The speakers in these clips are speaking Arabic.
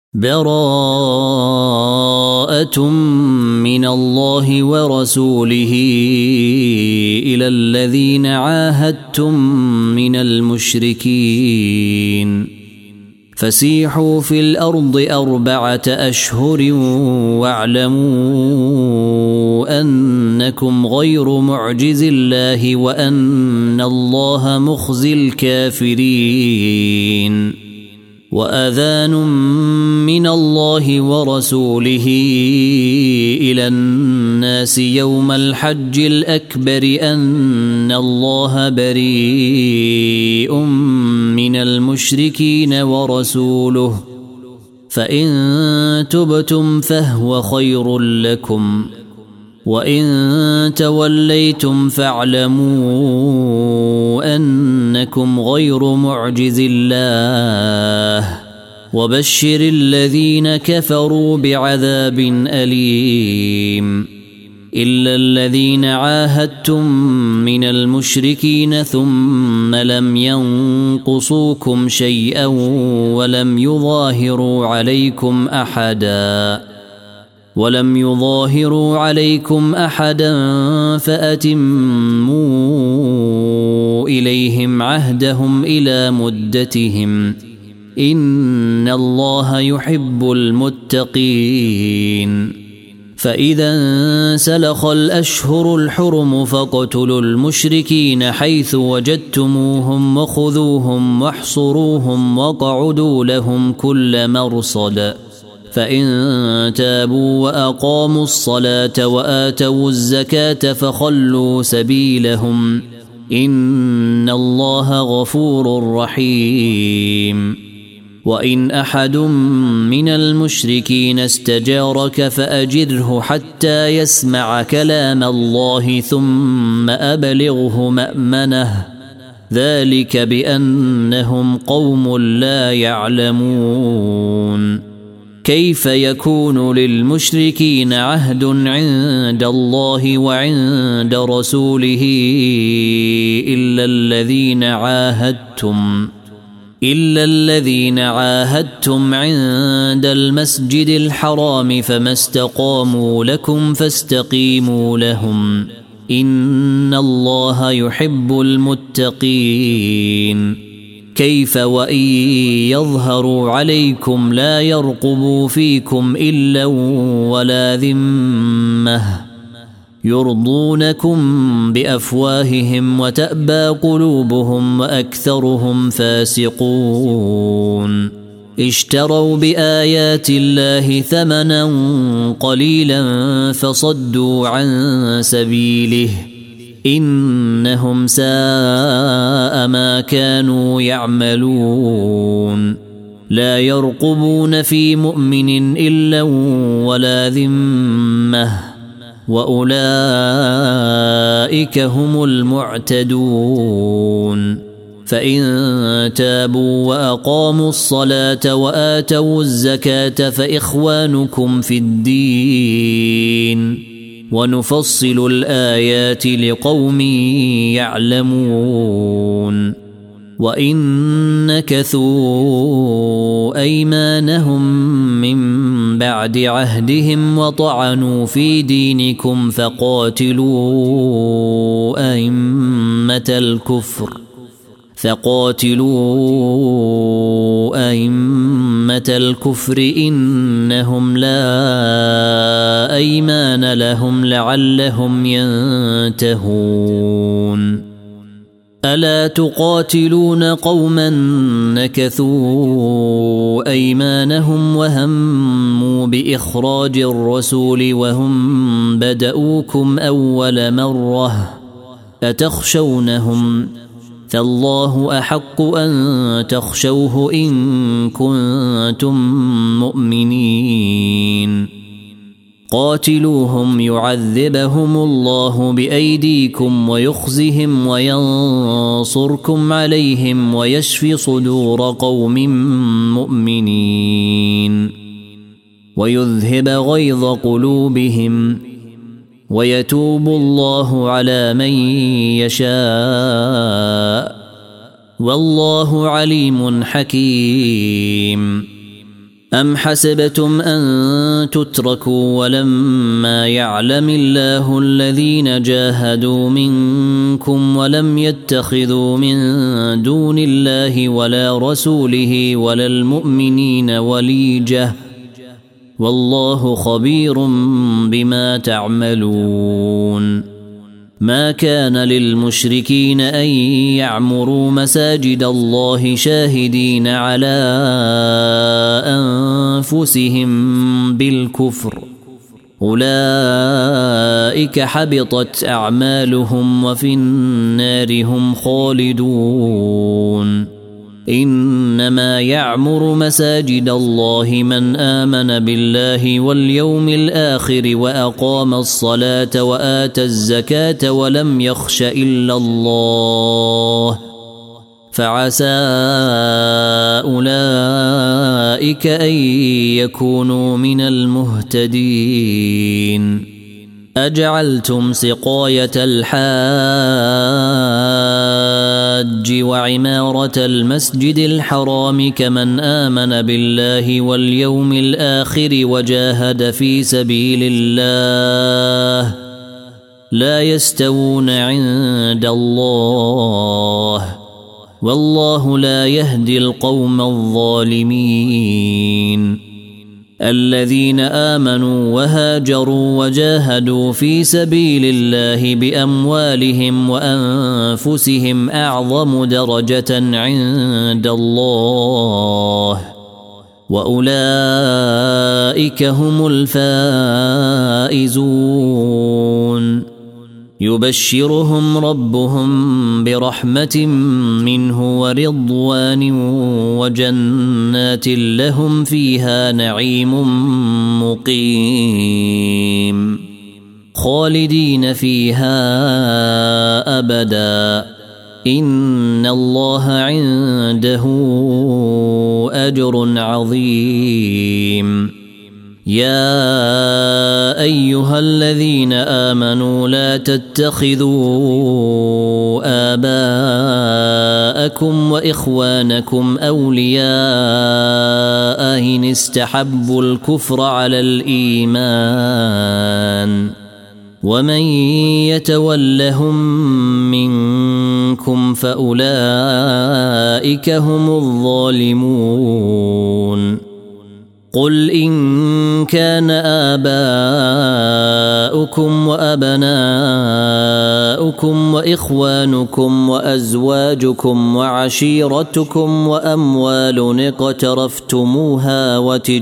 براءة من الله ورسوله إلى الذين عاهدتم من المشركين فسيحوا في الأرض 4 أشهر واعلموا أنكم غير معجز الله وأن الله مخزي الكافرين وأذان من الله ورسوله إلى الناس يوم الحج الأكبر أن الله بريء من المشركين ورسوله فإن تبتم فهو خير لكم وإن توليتم فاعلموا أنكم غير معجز الله وبشر الذين كفروا بعذاب أليم إلا الذين عاهدتم من المشركين ثم لم ينقصوكم شيئا ولم يظاهروا عليكم أحدا فأتموا إليهم عهدهم إلى مدتهم إن الله يحب المتقين فإذا انسلخ الأشهر الحرم فاقتلوا المشركين حيث وجدتموهم وخذوهم واحصروهم واقعدوا لهم كل مرصد فإن تابوا وأقاموا الصلاة وآتوا الزكاة فخلوا سبيلهم إن الله غفور رحيم وإن أحد من المشركين استجارك فأجره حتى يسمع كلام الله ثم أبلغه مأمنه ذلك بأنهم قوم لا يعلمون كيف يكون للمشركين عهد عند الله وعند رسوله إلا الذين عاهدتم عند المسجد الحرام فما استقاموا لكم فاستقيموا لهم إن الله يحب المتقين كيف وإن يظهروا عليكم لا يرقبوا فيكم إلا ولا ذمة يرضونكم بأفواههم وتأبى قلوبهم وأكثرهم فاسقون اشتروا بآيات الله ثمنا قليلا فصدوا عن سبيله إنهم ساء ما كانوا يعملون لا يرقبون في مؤمن إلا ولا ذمة وأولئك هم المعتدون فإن تابوا وأقاموا الصلاة وآتوا الزكاة فإخوانكم في الدين ونفصل الآيات لقوم يعلمون وإن نكثوا أيمانهم من بعد عهدهم وطعنوا في دينكم فقاتلوا أئمة الكفر إنهم لا أيمان لهم لعلهم ينتهون ألا تقاتلون قوما نكثوا أيمانهم وهموا بإخراج الرسول وهم بدؤوكم أول مرة أتخشونهم فالله أحق أن تخشوه إن كنتم مؤمنين قاتلوهم يعذبهم الله بأيديكم ويخزهم وينصركم عليهم ويشفي صدور قوم مؤمنين ويذهب غيظ قلوبهم ويتوب الله على من يشاء والله عليم حكيم أم حسبتم أن تتركوا ولما يعلم الله الذين جاهدوا منكم ولم يتخذوا من دون الله ولا رسوله ولا المؤمنين وليجة والله خبير بما تعملون ما كان للمشركين أن يعمروا مساجد الله شاهدين على أنفسهم بالكفر أولئك حبطت أعمالهم وفي النار هم خالدون إنما يعمر مساجد الله من آمن بالله واليوم الآخر وأقام الصلاة وآتى الزكاة ولم يخش إلا الله فعسى أولئك أن يكونوا من المهتدين أجعلتم سقاية الحاج وعمارة المسجد الحرام كمن آمن بالله واليوم الآخر وجاهد في سبيل الله لا يستوون عند الله والله لا يهدي القوم الظالمين الذين آمنوا وهاجروا وجاهدوا في سبيل الله بأموالهم وأنفسهم أعظم درجة عند الله وأولئك هم الفائزون يبشرهم ربهم برحمة منه ورضوان وجنات لهم فيها نعيم مقيم خالدين فيها أبدا إن الله عنده أجر عظيم يا أيها الذين آمنوا لا تتخذوا آباءكم وإخوانكم أولياء إن استحبوا الكفر على الإيمان ومن يتولهم منكم فأولئك هم الظالمون قل إن كان آباؤكم وأبناؤكم وإخوانكم وأزواجكم وعشيرتكم وأموال اقترفتموها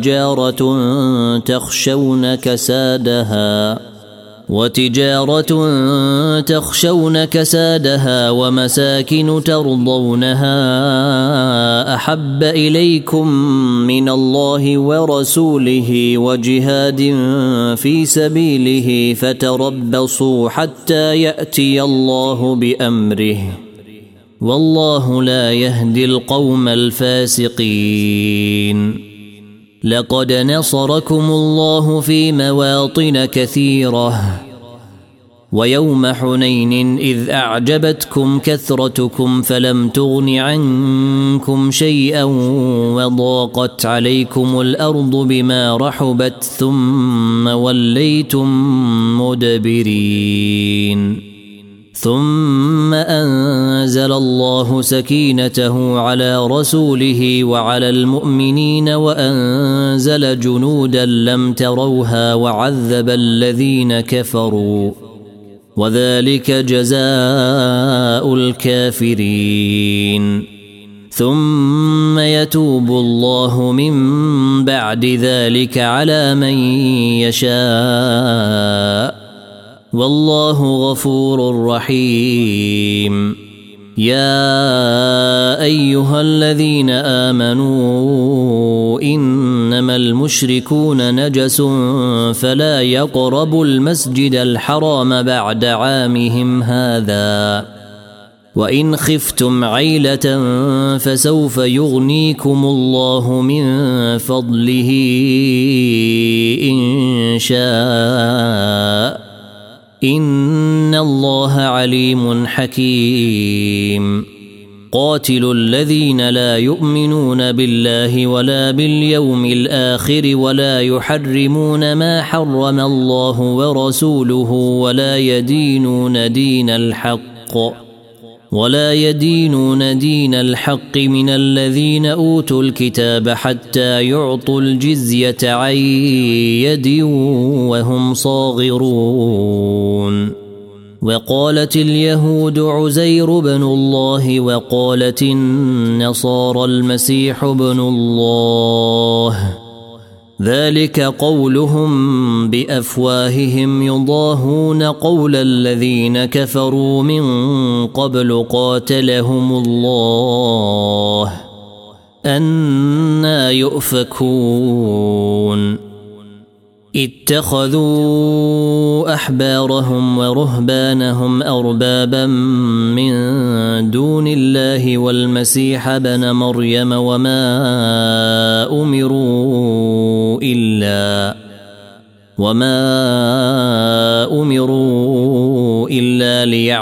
وتجارة تخشون كسادها ومساكن ترضونها أحب إليكم من الله ورسوله وجهاد في سبيله فتربصوا حتى يأتي الله بأمره والله لا يهدي القوم الفاسقين لقد نصركم الله في مواطن كثيرة ويوم حنين إذ أعجبتكم كثرتكم فلم تغن عنكم شيئا وضاقت عليكم الأرض بما رحبت ثم وليتم مدبرين ثم أنزل الله سكينته على رسوله وعلى المؤمنين وأنزل جنودا لم تروها وعذب الذين كفروا وذلك جزاء الكافرين ثم يتوب الله من بعد ذلك على من يشاء والله غفور رحيم يا أيها الذين آمنوا إنما المشركون نجس فلا يقربوا المسجد الحرام بعد عامهم هذا وإن خفتم عيلة فسوف يغنيكم الله من فضله إن شاء إن الله عليم حكيم قاتلوا الذين لا يؤمنون بالله ولا باليوم الآخر ولا يحرمون ما حرم الله ورسوله ولا يدينون دين الحق من الذين أوتوا الكتاب حتى يعطوا الجزية عن يد وهم صاغرون. وقالت اليهود عزير بن الله وقالت النصارى المسيح بن الله، ذلك قولهم بأفواههم يضاهون قول الذين كفروا من قبل قاتلهم الله أنى يؤفكون. اتخذوا أحبارهم ورهبانهم أربابا من دون الله والمسيح ابن مريم وما أمروا إلا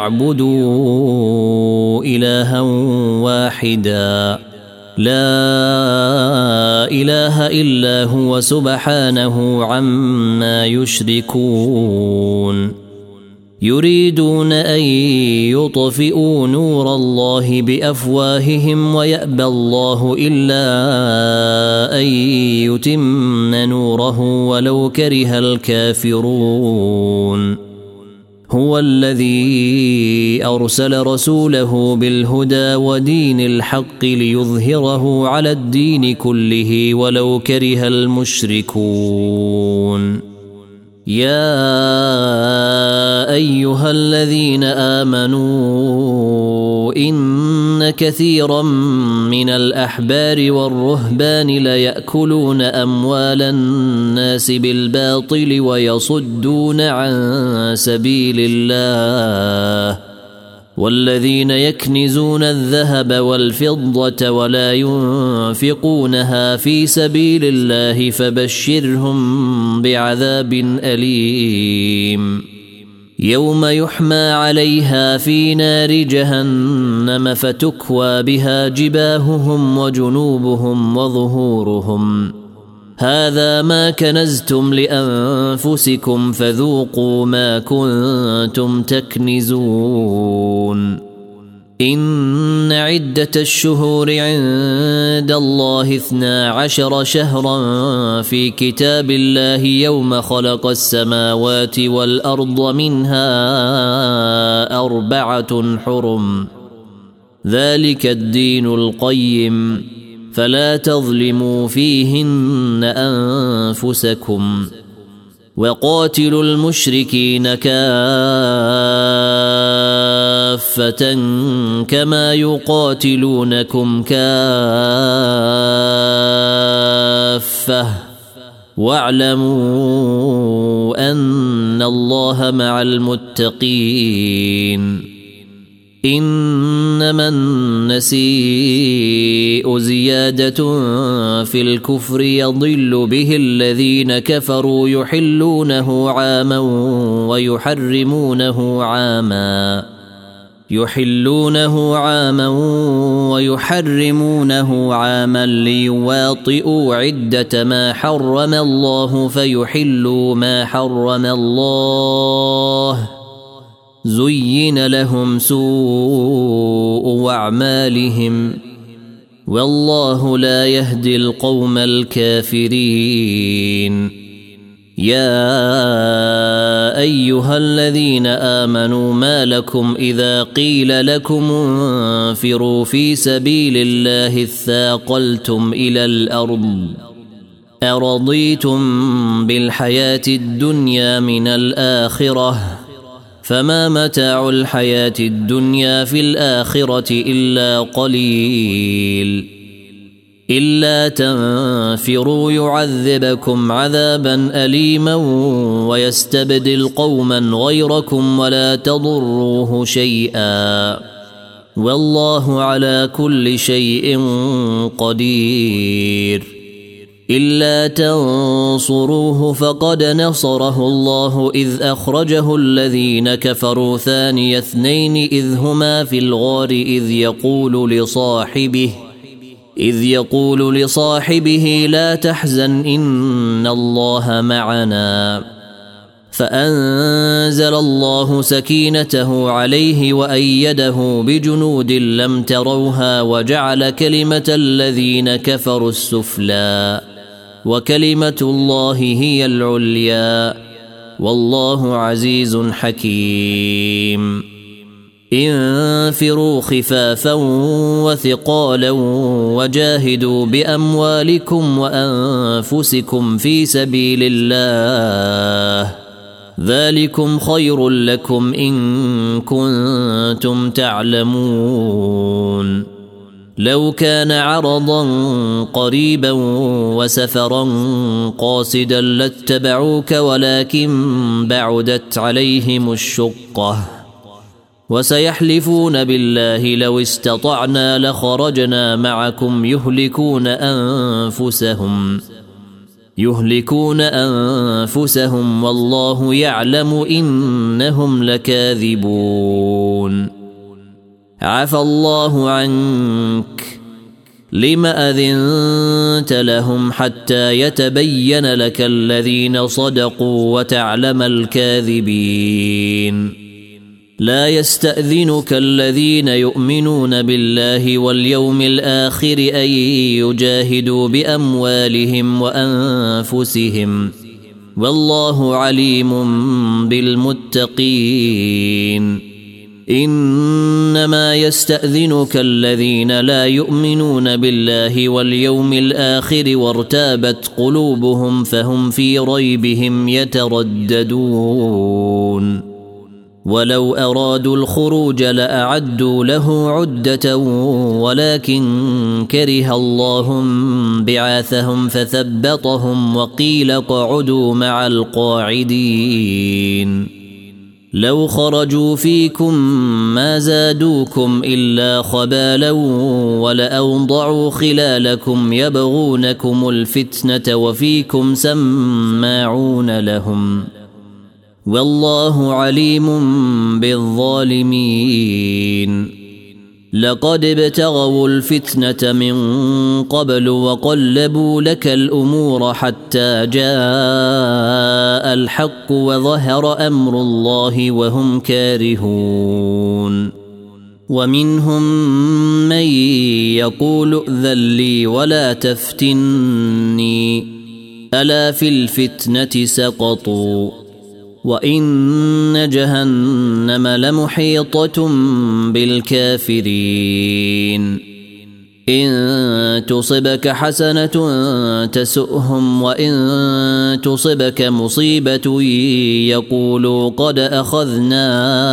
ليعبدوا إلها واحدا لا إله إلا هو سبحانه عما يشركون. يريدون أن يطفئوا نور الله بأفواههم ويأبى الله إلا أن يتم نوره ولو كره الكافرون. هو الذي أرسل رسوله بالهدى ودين الحق ليظهره على الدين كله ولو كره المشركون. يا أيها الذين آمنوا إن كثيرا من الأحبار والرهبان ليأكلون أموال الناس بالباطل ويصدون عن سبيل الله، والذين يكنزون الذهب والفضة ولا ينفقونها في سبيل الله فبشرهم بعذاب أليم يوم يحمى عليها في نار جهنم فتكوى بها جباههم وجنوبهم وظهورهم هذا ما كنزتم لأنفسكم فذوقوا ما كنتم تكنزون. إن عدة الشهور عند الله 12 شهرا في كتاب الله يوم خلق السماوات والأرض منها 4 حرم ذلك الدين القيم فلا تظلموا فيهن أنفسكم. وقاتلوا المشركين كافة كما يقاتلونكم كافة واعلموا أن الله مع المتقين. إنما النسيء زيادة في الكفر يضل به الذين كفروا يحلونه عاما ويحرمونه عاما ليواطئوا عدة ما حرم الله فيحلوا ما حرم الله. زين لهم سوء أعمالهم والله لا يهدي القوم الكافرين. يا أيها الذين آمنوا ما لكم إذا قيل لكم انفروا في سبيل الله اثاقلتم إلى الأرض أرضيتم بالحياة الدنيا من الآخرة فما متاع الحياة الدنيا في الآخرة إلا قليل. إلا تنفروا يعذبكم عذابا أليما ويستبدل قوما غيركم ولا تضروه شيئا والله على كل شيء قدير. إلا تنصروه فقد نصره الله إذ أخرجه الذين كفروا ثاني اثنين إذ هما في الغار إذ يقول لصاحبه لا تحزن إن الله معنا فأنزل الله سكينته عليه وأيده بجنود لم تروها وجعل كلمة الذين كفروا السفلى وكلمة الله هي العليا والله عزيز حكيم انفروا خفافا وثقالا وجاهدوا بأموالكم وأنفسكم في سبيل الله ذلكم خير لكم إن كنتم تعلمون لو كان عرضا قريبا وسفرا قاصدا لاتبعوك ولكن بعدت عليهم الشقة وسيحلفون بالله لو استطعنا لخرجنا معكم يهلكون أنفسهم والله يعلم إنهم لكاذبون عفى الله عنك لم أذنت لهم حتى يتبين لك الذين صدقوا وتعلم الكاذبين لا يستأذنك الذين يؤمنون بالله واليوم الآخر أن يجاهدوا بأموالهم وأنفسهم والله عليم بالمتقين إنما يستأذنك الذين لا يؤمنون بالله واليوم الآخر وارتابت قلوبهم فهم في ريبهم يترددون ولو أرادوا الخروج لأعدوا له عدة ولكن كره الله بعاثهم فثبطهم وقيل اقعدوا مع القاعدين لو خرجوا فيكم ما زادوكم إلا خبالا ولأوضعوا خلالكم يبغونكم الفتنة وفيكم سماعون لهم والله عليم بالظالمين لقد ابتغوا الفتنة من قبل وقلبوا لك الأمور حتى جاء الحق وظهر أمر الله وهم كارهون ومنهم من يقول ائذن لي ولا تفتني ألا في الفتنة سقطوا وإن جهنم لمحيطة بالكافرين إن تصبك حسنة تسؤهم وإن تصبك مصيبة يقولوا قد أخذنا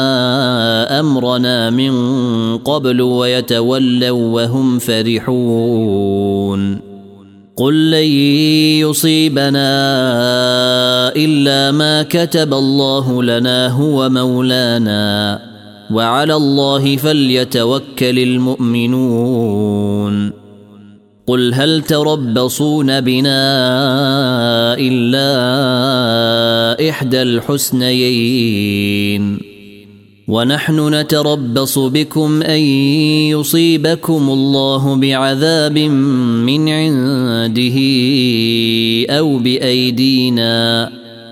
أمرنا من قبل ويتولوا وهم فرحون قل لن يصيبنا إلا ما كتب الله لنا هو مولانا وعلى الله فليتوكل المؤمنون قل هل تربصون بنا إلا إحدى الحسنيين ونحن نتربص بكم أن يصيبكم الله بعذاب من عنده أو بأيدينا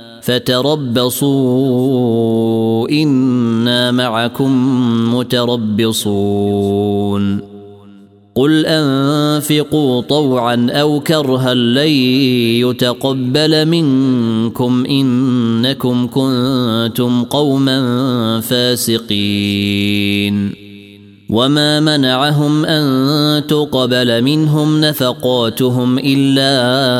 فتربصوا إنا معكم متربصون قل أنفقوا طوعا أو كرها لن يتقبل منكم إنكم كنتم قوما فاسقين وما منعهم أن تقبل منهم نفقاتهم إلا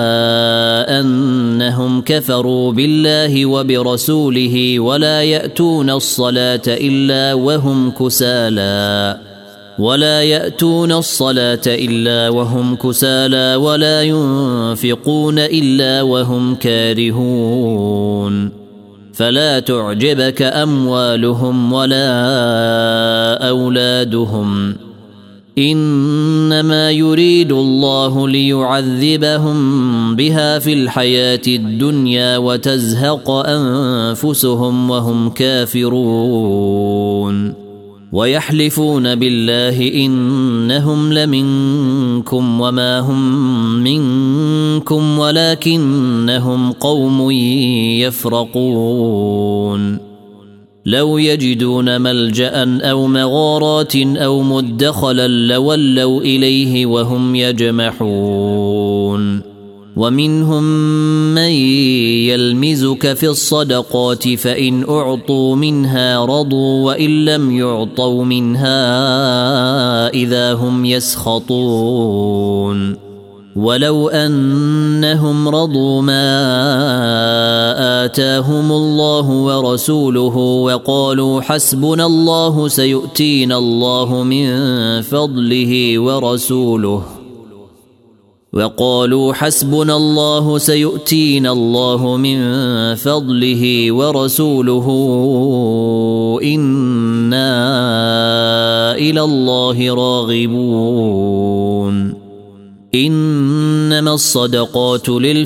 أنهم كفروا بالله وبرسوله ولا يأتون الصلاة إلا وهم كسالى ولا ينفقون إلا وهم كارهون فلا تعجبك أموالهم ولا أولادهم إنما يريد الله ليعذبهم بها في الحياة الدنيا وتزهق أنفسهم وهم كافرون ويحلفون بالله إنهم لمنكم وما هم منكم ولكنهم قوم يفرقون لو يجدون ملجأ أو مغارات أو مدخلا لولوا إليه وهم يجمحون ومنهم من يلمزك في الصدقات فإن أعطوا منها رضوا وإن لم يعطوا منها إذا هم يسخطون ولو أنهم رضوا ما آتاهم الله ورسوله وقالوا حسبنا الله سيؤتينا الله من فضله ورسوله إنا إلى الله راغبون إنما الصدقات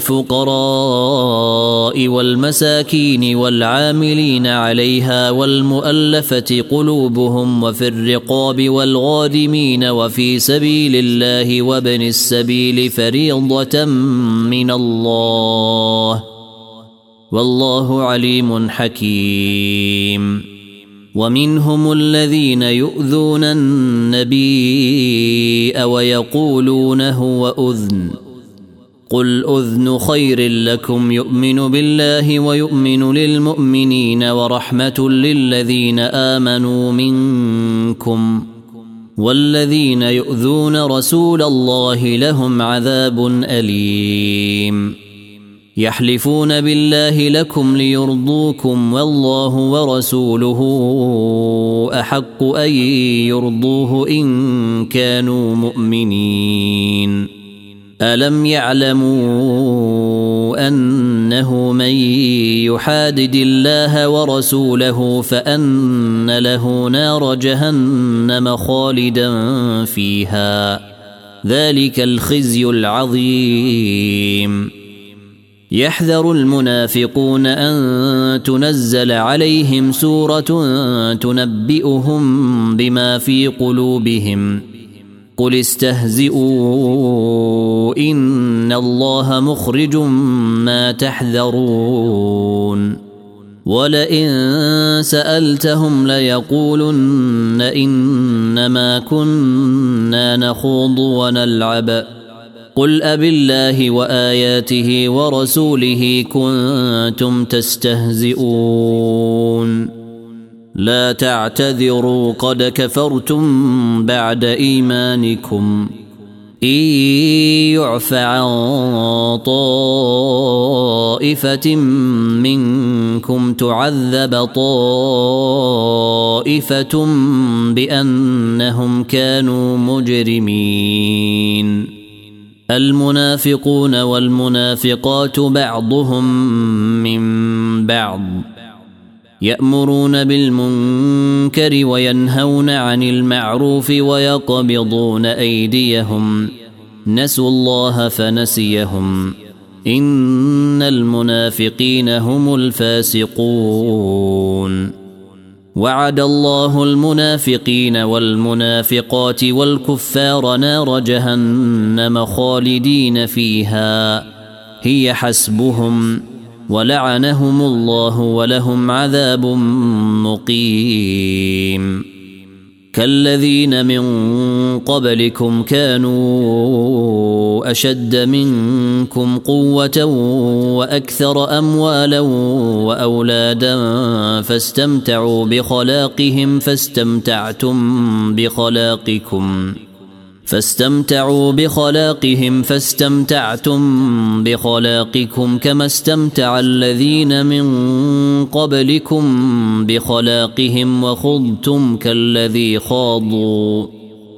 للفقراء والمساكين والعاملين عليها والمؤلفة قلوبهم وفي الرقاب والغارمين وفي سبيل الله وابن السبيل فريضة من الله والله عليم حكيم ومنهم الذين يؤذون النبي ويقولون هو أذن قل أذن خير لكم يؤمن بالله ويؤمن للمؤمنين ورحمة للذين آمنوا منكم والذين يؤذون رسول الله لهم عذاب أليم يحلفون بالله لكم ليرضوكم والله ورسوله أحق أن يرضوه إن كانوا مؤمنين ألم يعلموا أنه من يحادد الله ورسوله فأن له نار جهنم خالدا فيها ذلك الخزي العظيم يحذر المنافقون أن تنزل عليهم سورة تنبئهم بما في قلوبهم قل استهزئوا إن الله مخرج ما تحذرون ولئن سألتهم ليقولن إنما كنا نخوض ونلعب قل أبالله وآياته ورسوله كنتم تستهزئون لا تعتذروا قد كفرتم بعد إيمانكم إن يعف عن طائفة منكم تعذب طائفة بأنهم كانوا مجرمين المنافقون والمنافقات بعضهم من بعض يأمرون بالمنكر وينهون عن المعروف ويقبضون أيديهم نسوا الله فنسيهم إن المنافقين هم الفاسقون وعد الله المنافقين والمنافقات والكفار نار جهنم خالدين فيها هي حسبهم ولعنهم الله ولهم عذاب مقيم كالذين من قبلكم كانوا أشد منكم قوة وأكثر أموالا وأولادا فاستمتعوا بخلاقهم فاستمتعتم بخلاقكم كما استمتع الذين من قبلكم بخلاقهم وخضتم كالذي خاضوا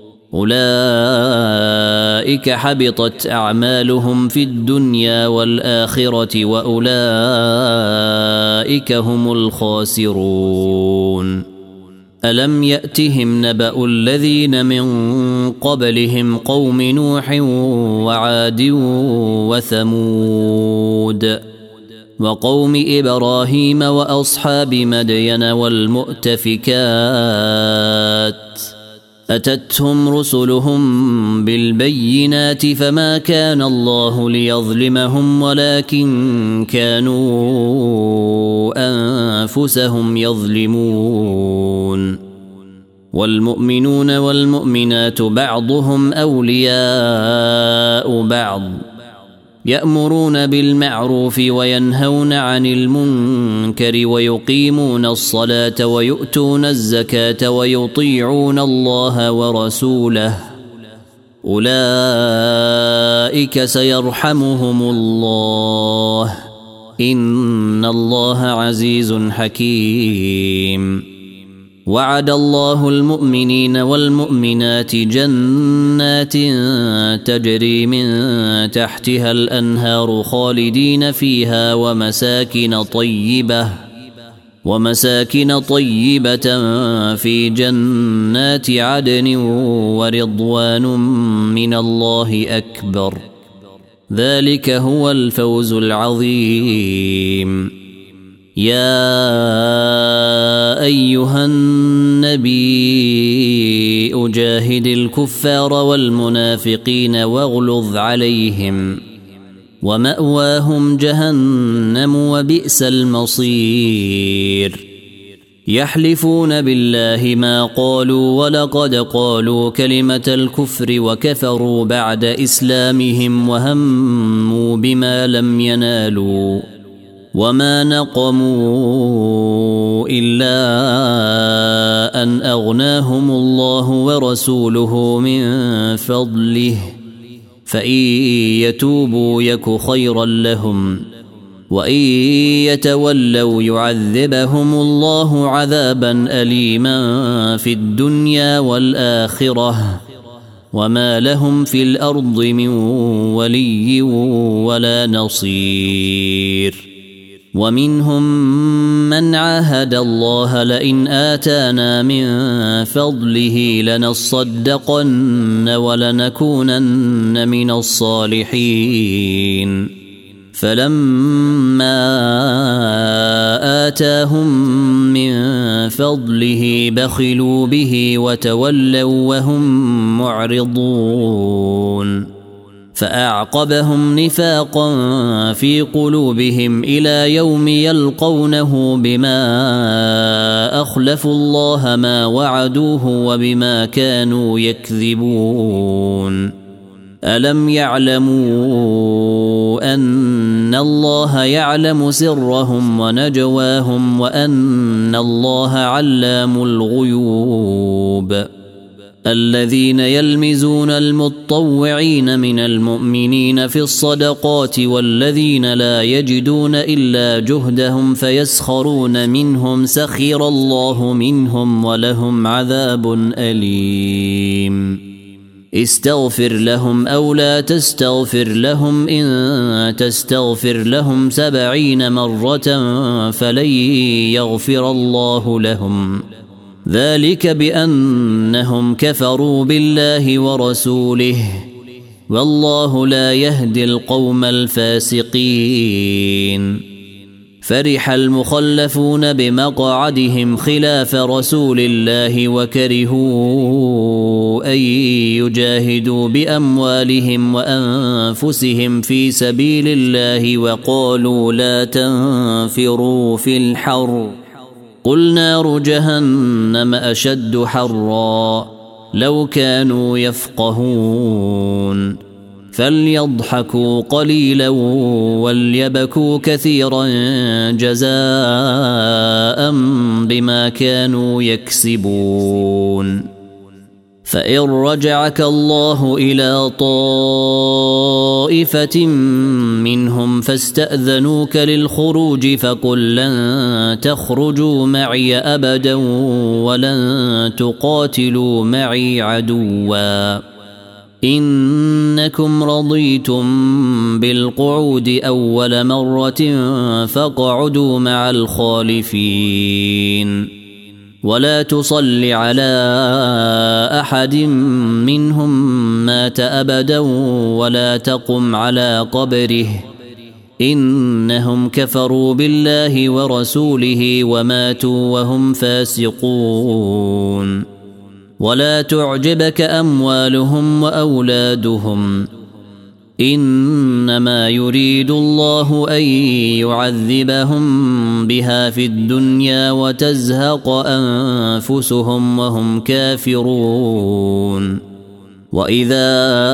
أولئك حبطت أعمالهم في الدنيا والآخرة وأولئك هم الخاسرون ألم يأتهم نبأ الذين من قبلهم قوم نوح وعاد وثمود وقوم إبراهيم وأصحاب مدين والمؤتفكات أتتهم رسلهم بالبينات فما كان الله ليظلمهم ولكن كانوا أنفسهم يظلمون والمؤمنون والمؤمنات بعضهم أولياء بعض يأمرون بالمعروف وينهون عن المنكر ويقيمون الصلاة ويؤتون الزكاة ويطيعون الله ورسوله أولئك سيرحمهم الله إن الله عزيز حكيم وعد الله المؤمنين والمؤمنات جنات تجري من تحتها الأنهار خالدين فيها ومساكن طيبة في جنات عدن ورضوان من الله أكبر ذلك هو الفوز العظيم يا أيها النبي أجاهد الكفار والمنافقين واغلظ عليهم ومأواهم جهنم وبئس المصير يحلفون بالله ما قالوا ولقد قالوا كلمة الكفر وكفروا بعد إسلامهم وهموا بما لم ينالوا وما نقموا إلا أن أغناهم الله ورسوله من فضله فإن يتوبوا يك خيرا لهم وإن يتولوا يعذبهم الله عذابا أليما في الدنيا والآخرة وما لهم في الأرض من ولي ولا نصير ومنهم من عاهد الله لئن آتانا من فضله لنصدقن ولنكونن من الصالحين فلما آتاهم من فضله بخلوا به وتولوا وهم معرضون فأعقبهم نفاقا في قلوبهم إلى يوم يلقونه بما أخلفوا الله ما وعدوه وبما كانوا يكذبون ألم يعلموا أن الله يعلم سرهم ونجواهم وأن الله علام الغيوب الذين يلمزون المتطوعين من المؤمنين في الصدقات والذين لا يجدون إلا جهدهم فيسخرون منهم سخر الله منهم ولهم عذاب أليم استغفر لهم أو لا تستغفر لهم إن تستغفر لهم 70 مرة فلن يغفر الله لهم ذلك بأنهم كفروا بالله ورسوله والله لا يهدي القوم الفاسقين فرح المخلفون بمقعدهم خلاف رسول الله وكرهوا أن يجاهدوا بأموالهم وأنفسهم في سبيل الله وقالوا لا تنفروا في الحر قل نار جهنم أشد حرا لو كانوا يفقهون فليضحكوا قليلا وليبكوا كثيرا جزاء بما كانوا يكسبون فإن رجعك الله إلى طائفة منهم فاستأذنوك للخروج فقل لن تخرجوا معي أبدا ولن تقاتلوا معي عدوا إنكم رضيتم بالقعود أول مرة فاقعدوا مع الخالفين ولا تصل على أحد منهم مات أبدا ولا تقم على قبره إنهم كفروا بالله ورسوله وماتوا وهم فاسقون ولا تعجبك أموالهم وأولادهم إنما يريد الله أن يعذبهم بها في الدنيا وتزهق أنفسهم وهم كافرون وإذا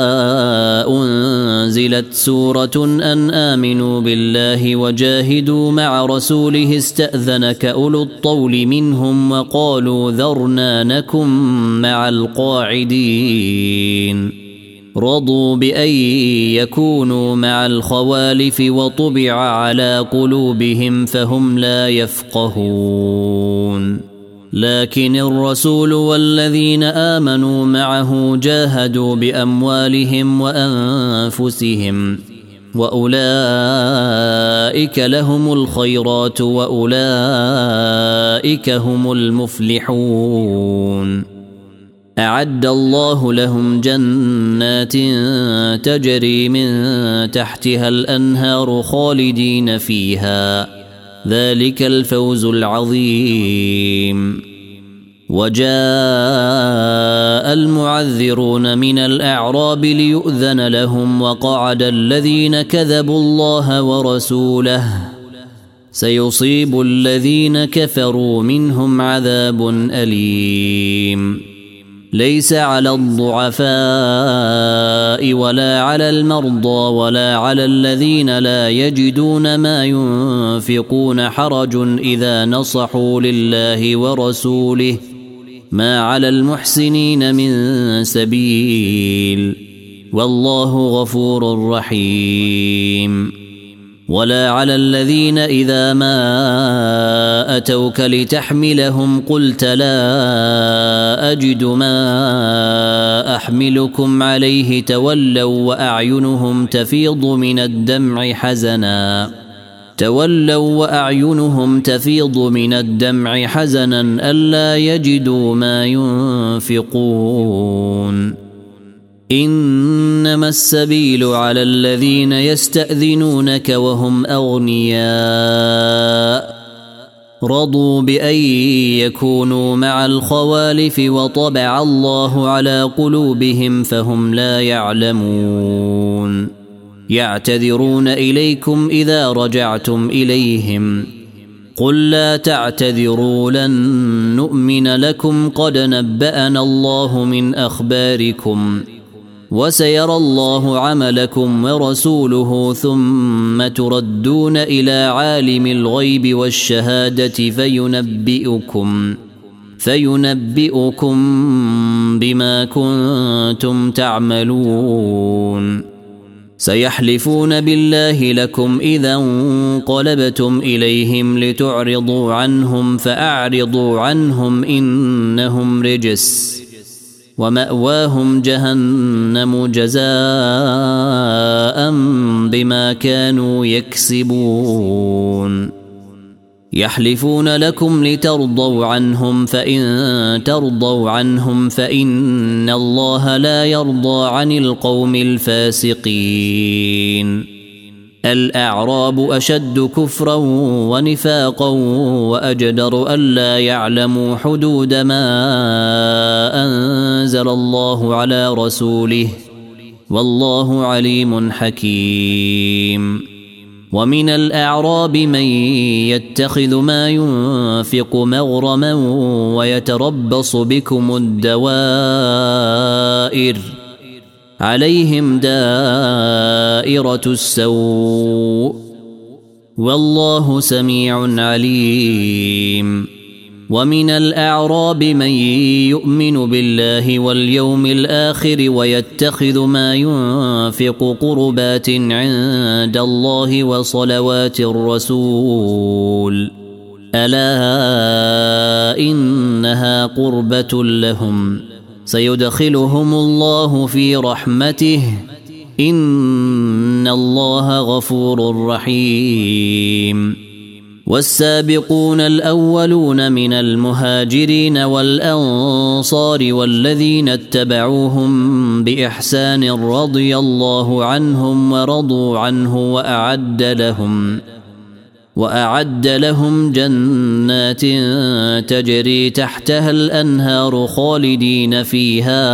أنزلت سورة أن آمنوا بالله وجاهدوا مع رسوله استأذنك أولو الطول منهم وقالوا ذرنا نكن مع القاعدين رضوا بأن يكونوا مع الخوالف وطبع على قلوبهم فهم لا يفقهون لكن الرسول والذين آمنوا معه جاهدوا بأموالهم وأنفسهم وأولئك لهم الخيرات وأولئك هم المفلحون أعد الله لهم جنات تجري من تحتها الأنهار خالدين فيها ذلك الفوز العظيم وجاء المعذرون من الأعراب ليؤذن لهم وقعد الذين كذبوا الله ورسوله سيصيب الذين كفروا منهم عذاب أليم ليس على الضعفاء ولا على المرضى ولا على الذين لا يجدون ما ينفقون حرج إذا نصحوا لله ورسوله ما على المحسنين من سبيل والله غفور رحيم ولا على الذين إذا ما أتوك لتحملهم قلت لا أجد ما أحملكم عليه تولوا وأعينهم تفيض من الدمع حزنا ألا يجدوا ما ينفقون إنما السبيل على الذين يستأذنونك وهم أغنياء رضوا بأن يكونوا مع الخوالف وطبع الله على قلوبهم فهم لا يعلمون يعتذرون إليكم إذا رجعتم إليهم قل لا تعتذروا لن نؤمن لكم قد نبأنا الله من أخباركم وسيرى الله عملكم ورسوله ثم تردون إلى عالم الغيب والشهادة فينبئكم بما كنتم تعملون سيحلفون بالله لكم إذا انقلبتم إليهم لتعرضوا عنهم فأعرضوا عنهم إنهم رجس ومأواهم جهنم جزاء بما كانوا يكسبون يحلفون لكم لترضوا عنهم فإن ترضوا عنهم فإن الله لا يرضى عن القوم الفاسقين الأعراب أشد كفرا ونفاقا وأجدر ألا يعلموا حدود ما أنزل الله على رسوله والله عليم حكيم ومن الأعراب من يتخذ ما ينفق مغرما ويتربص بكم الدوائر عليهم دائرة السوء والله سميع عليم ومن الأعراب من يؤمن بالله واليوم الآخر ويتخذ ما ينفق قربات عند الله وصلوات الرسول ألا إنها قربة لهم سيدخلهم الله في رحمته إن الله غفور رحيم والسابقون الأولون من المهاجرين والأنصار والذين اتبعوهم بإحسان رضي الله عنهم ورضوا عنه وأعد لهم جنات تجري تحتها الأنهار خالدين فيها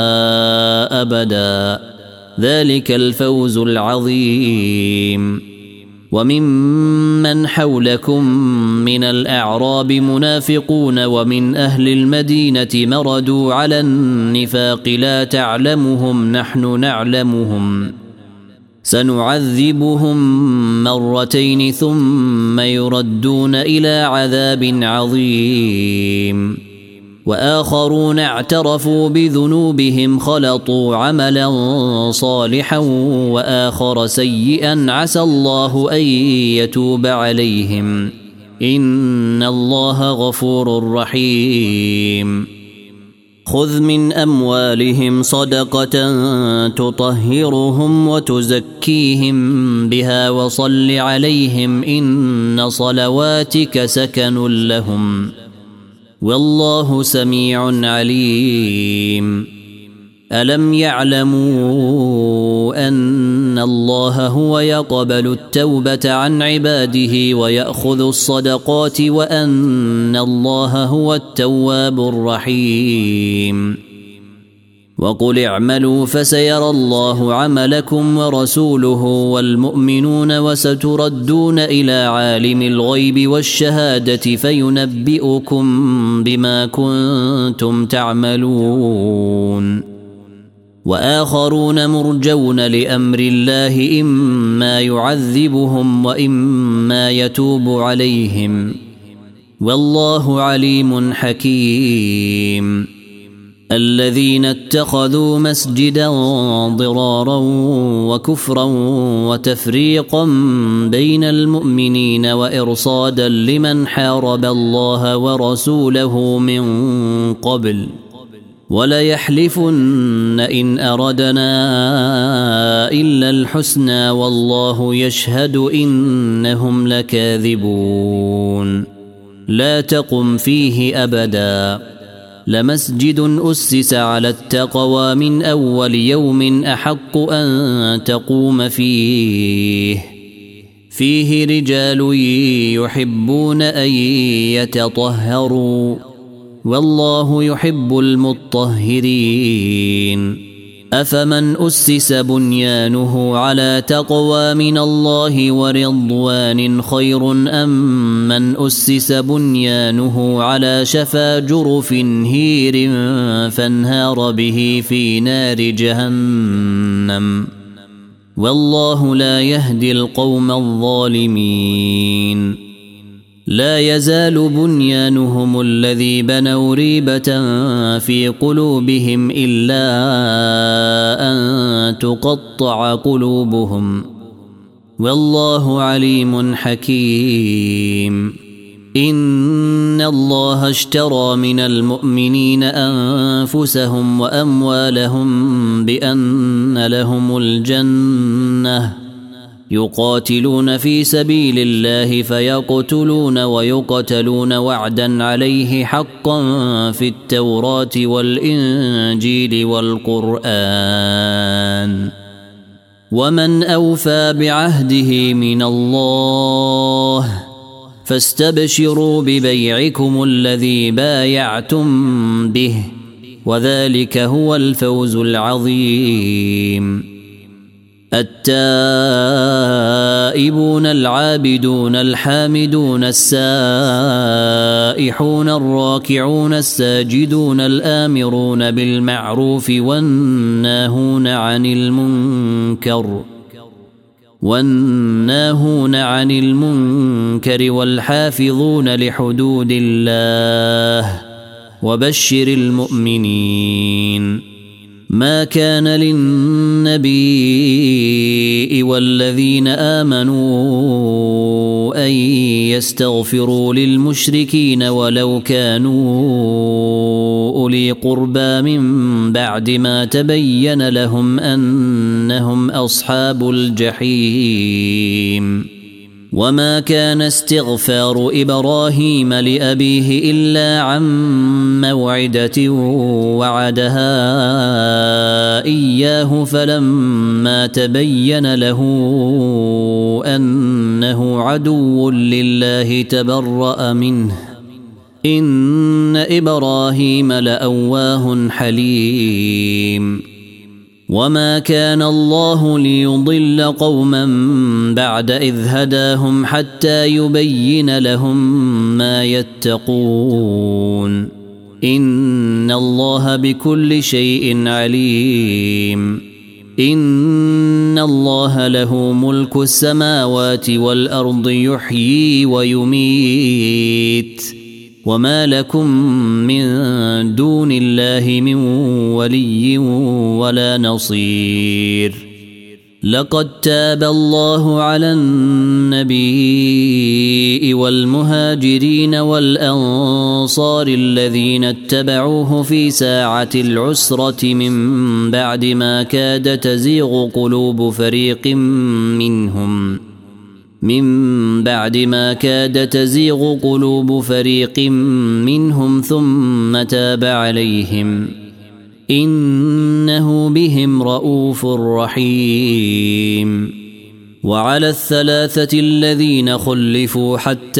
أبدا ذلك الفوز العظيم. وممن حولكم من الأعراب منافقون ومن أهل المدينة مردوا على النفاق لا تعلمهم نحن نعلمهم سنعذبهم مرتين ثم يردون إلى عذاب عظيم. وآخرون اعترفوا بذنوبهم خلطوا عملا صالحا وآخر سيئا عسى الله أن يتوب عليهم إن الله غفور رحيم. خذ من أموالهم صدقة تطهرهم وتزكيهم بها وصل عليهم إن صلواتك سكن لهم والله سميع عليم. ألم يعلموا أن الله هو يقبل التوبة عن عباده ويأخذ الصدقات وأن الله هو التواب الرحيم. وقل اعملوا فسيرى الله عملكم ورسوله والمؤمنون وستردون إلى عالم الغيب والشهادة فينبئكم بما كنتم تعملون. وآخرون مرجون لأمر الله إما يعذبهم وإما يتوب عليهم والله عليم حكيم. الذين اتخذوا مسجدا ضرارا وكفرا وتفريقا بين المؤمنين وإرصادا لمن حارب الله ورسوله من قبل وليحلفن إن أردنا إلا الحسنى والله يشهد إنهم لكاذبون. لا تقم فيه أبدا لمسجد أسس على التقوى من أول يوم أحق أن تقوم فيه رجال يحبون أن يتطهروا والله يحب المطهرين. أفمن أسس بنيانه على تقوى من الله ورضوان خير أم من أسس بنيانه على شفا جرف هير فانهار به في نار جهنم والله لا يهدي القوم الظالمين. لا يزال بنيانهم الذي بنوا ريبة في قلوبهم إلا أن تقطع قلوبهم والله عليم حكيم. إن الله اشترى من المؤمنين أنفسهم وأموالهم بأن لهم الجنة يقاتلون في سبيل الله فيقتلون ويقتلون وعدا عليه حقا في التوراة والإنجيل والقرآن ومن أوفى بعهده من الله فاستبشروا ببيعكم الذي بايعتم به وذلك هو الفوز العظيم. التائبون العابدون الحامدون السائحون الراكعون الساجدون الآمرون بالمعروف والناهون عن المنكر والحافظون لحدود الله وبشر المؤمنين. ما كان للنبي والذين آمنوا أن يستغفروا للمشركين ولو كانوا أولي قربى من بعد ما تبين لهم أنهم أصحاب الجحيم. وما كان استغفار إبراهيم لأبيه إلا عن موعدة وعدها إياه فلما تبين له أنه عدو لله تبرأ منه إن إبراهيم لأواه حليم وما كان الله ليضل قوما بعد إذ هداهم حتى يبين لهم ما يتقون إن الله بكل شيء عليم إن الله له ملك السماوات والأرض يحيي ويميت وما لكم من دون الله من ولي ولا نصير لقد تاب الله على النبي والمهاجرين والأنصار الذين اتبعوه في ساعة العسرة من بعد ما كاد تزيغ قلوب فريق منهم ثم تاب عليهم إنه بهم رؤوف رحيم وعلى الثلاثة الذين خلفوا حتى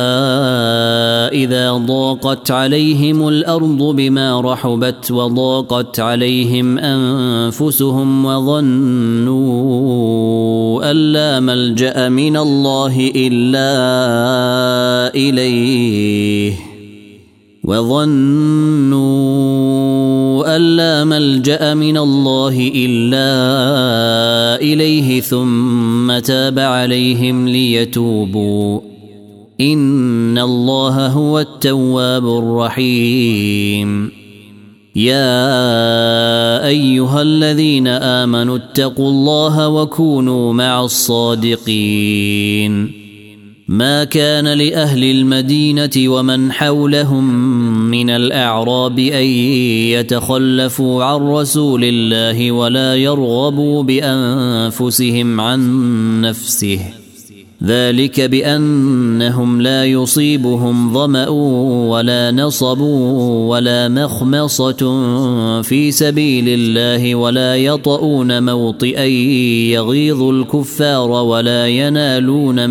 إذا ضاقت عليهم الأرض بما رحبت وضاقت عليهم أنفسهم وظنوا أن لا ملجأ من الله إلا إليه ثم تاب عليهم ليتوبوا إن الله هو التواب الرحيم يا أيها الذين آمنوا اتقوا الله وكونوا مع الصادقين ما كان لأهل المدينة ومن حولهم من الأعراب أن يتخلفوا عن رسول الله ولا يرغبوا بأنفسهم عن نفسه ذلك بأنهم لا يصيبهم ظمأ ولا نصب ولا مخمصة في سبيل الله ولا يطؤون موطئا يغيظ الكفار ولا ينالون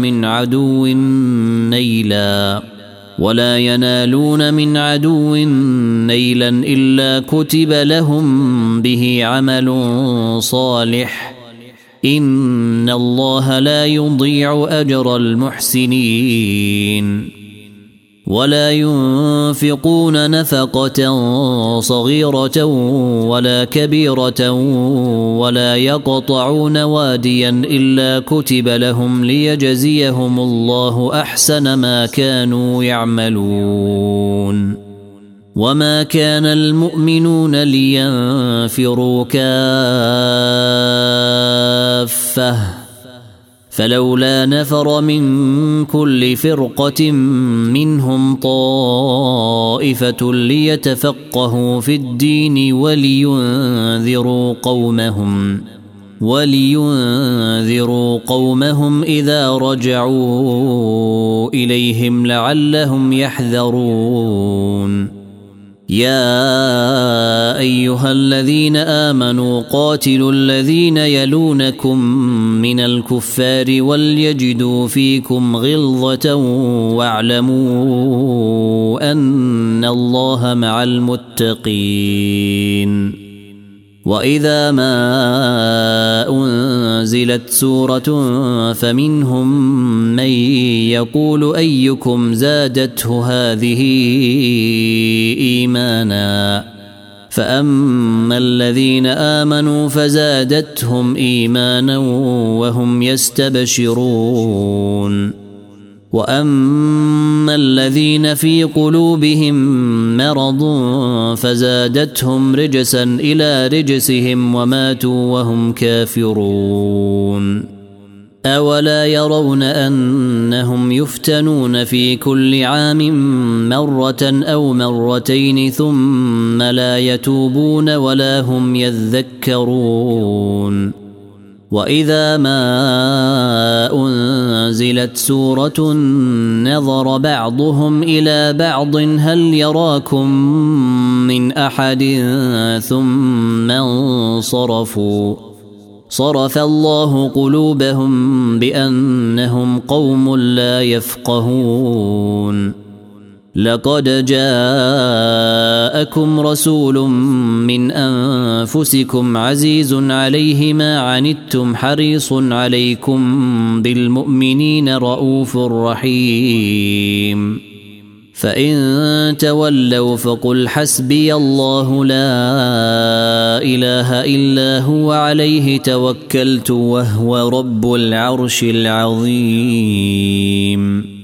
من عدو نيلا إلا كتب لهم به عمل صالح إن الله لا يضيع أجر المحسنين ولا ينفقون نفقة صغيرة ولا كبيرة ولا يقطعون واديا إلا كتب لهم ليجزيهم الله أحسن ما كانوا يعملون وما كان المؤمنون لينفروا كافة فلولا نفر من كل فرقة منهم طائفة ليتفقهوا في الدين ولينذروا قومهم إذا رجعوا إليهم لعلهم يحذرون يا أيها الذين آمنوا قاتلوا الذين يلونكم من الكفار وليجدوا فيكم غلظة واعلموا أن الله مع المتقين وإذا ما أنزلت سورة فمنهم من يقول أيكم زادته هذه إيمانا فأما الذين آمنوا فزادتهم إيمانا وهم يستبشرون وأما الذين في قلوبهم مرض فزادتهم رجسا إلى رجسهم وماتوا وهم كافرون أولا يرون أنهم يفتنون في كل عام مرة أو مرتين ثم لا يتوبون ولا هم يذكرون وإذا ما أنزلت سورة نظر بعضهم إلى بعض هل يراكم من أحد ثم انصرفوا صرف الله قلوبهم بأنهم قوم لا يفقهون لقد جاءكم رسول من أنفسكم عزيز عليه ما عنتم حريص عليكم بالمؤمنين رؤوف رحيم فإن تولوا فقل حسبي الله لا إله إلا هو عليه توكلت وهو رب العرش العظيم